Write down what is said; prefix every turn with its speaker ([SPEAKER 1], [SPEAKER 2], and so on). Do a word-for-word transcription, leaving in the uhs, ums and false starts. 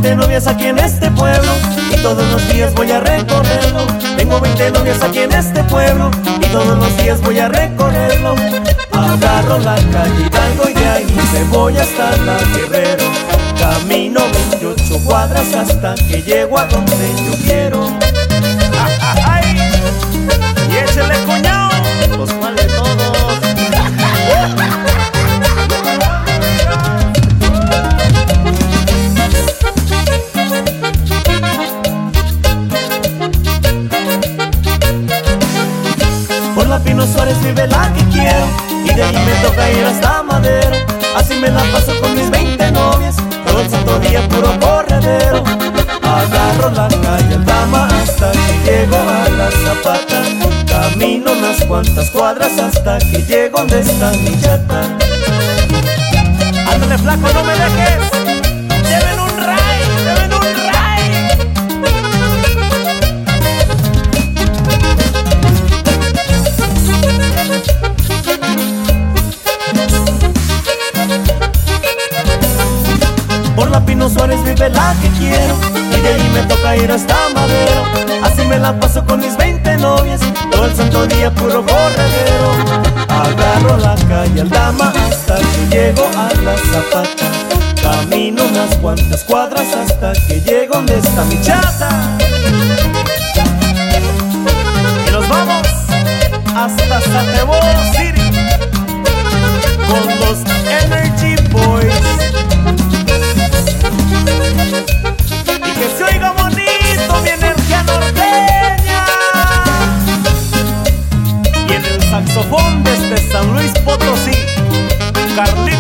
[SPEAKER 1] veinte novias aquí en este pueblo y todos los días voy a recorrerlo. Tengo veinte novias aquí en este pueblo y todos los días voy a recorrerlo. Agarro la calle Hidalgo y de ahí me voy hasta la Guerrero. Camino veintiocho cuadras hasta que llego a donde yo quiero.
[SPEAKER 2] ¡Ay! ¡Y échale, cuñao! Pues cuál de todos.
[SPEAKER 1] Por la Pino Suárez vive la que quiero y de ahí me toca ir hasta Madero. Así me la paso con mis veinte novias, todo el santo día puro corredero. Agarro la calle Aldama hasta que llego a la Zapata. Camino unas cuantas cuadras hasta que llego donde está mi chata.
[SPEAKER 2] Ándale, flaco, no me dejes. Lleven un ray, lleven un ray.
[SPEAKER 1] Por la Pino Suárez vive la que quiero y de ahí me toca ir hasta Madero. Así me la paso con mis veinte novias, todo el santo día puro corredero. Agarro la calle Aldama hasta que llego a la Zapata. Camino unas cuantas cuadras hasta que llego donde está mi chata.
[SPEAKER 2] Y nos vamos hasta Satebo City con los Energy Boys. Y que se oiga bonito mi energía norteña. Y en el saxofón desde San Luis Potosí, Carlitos.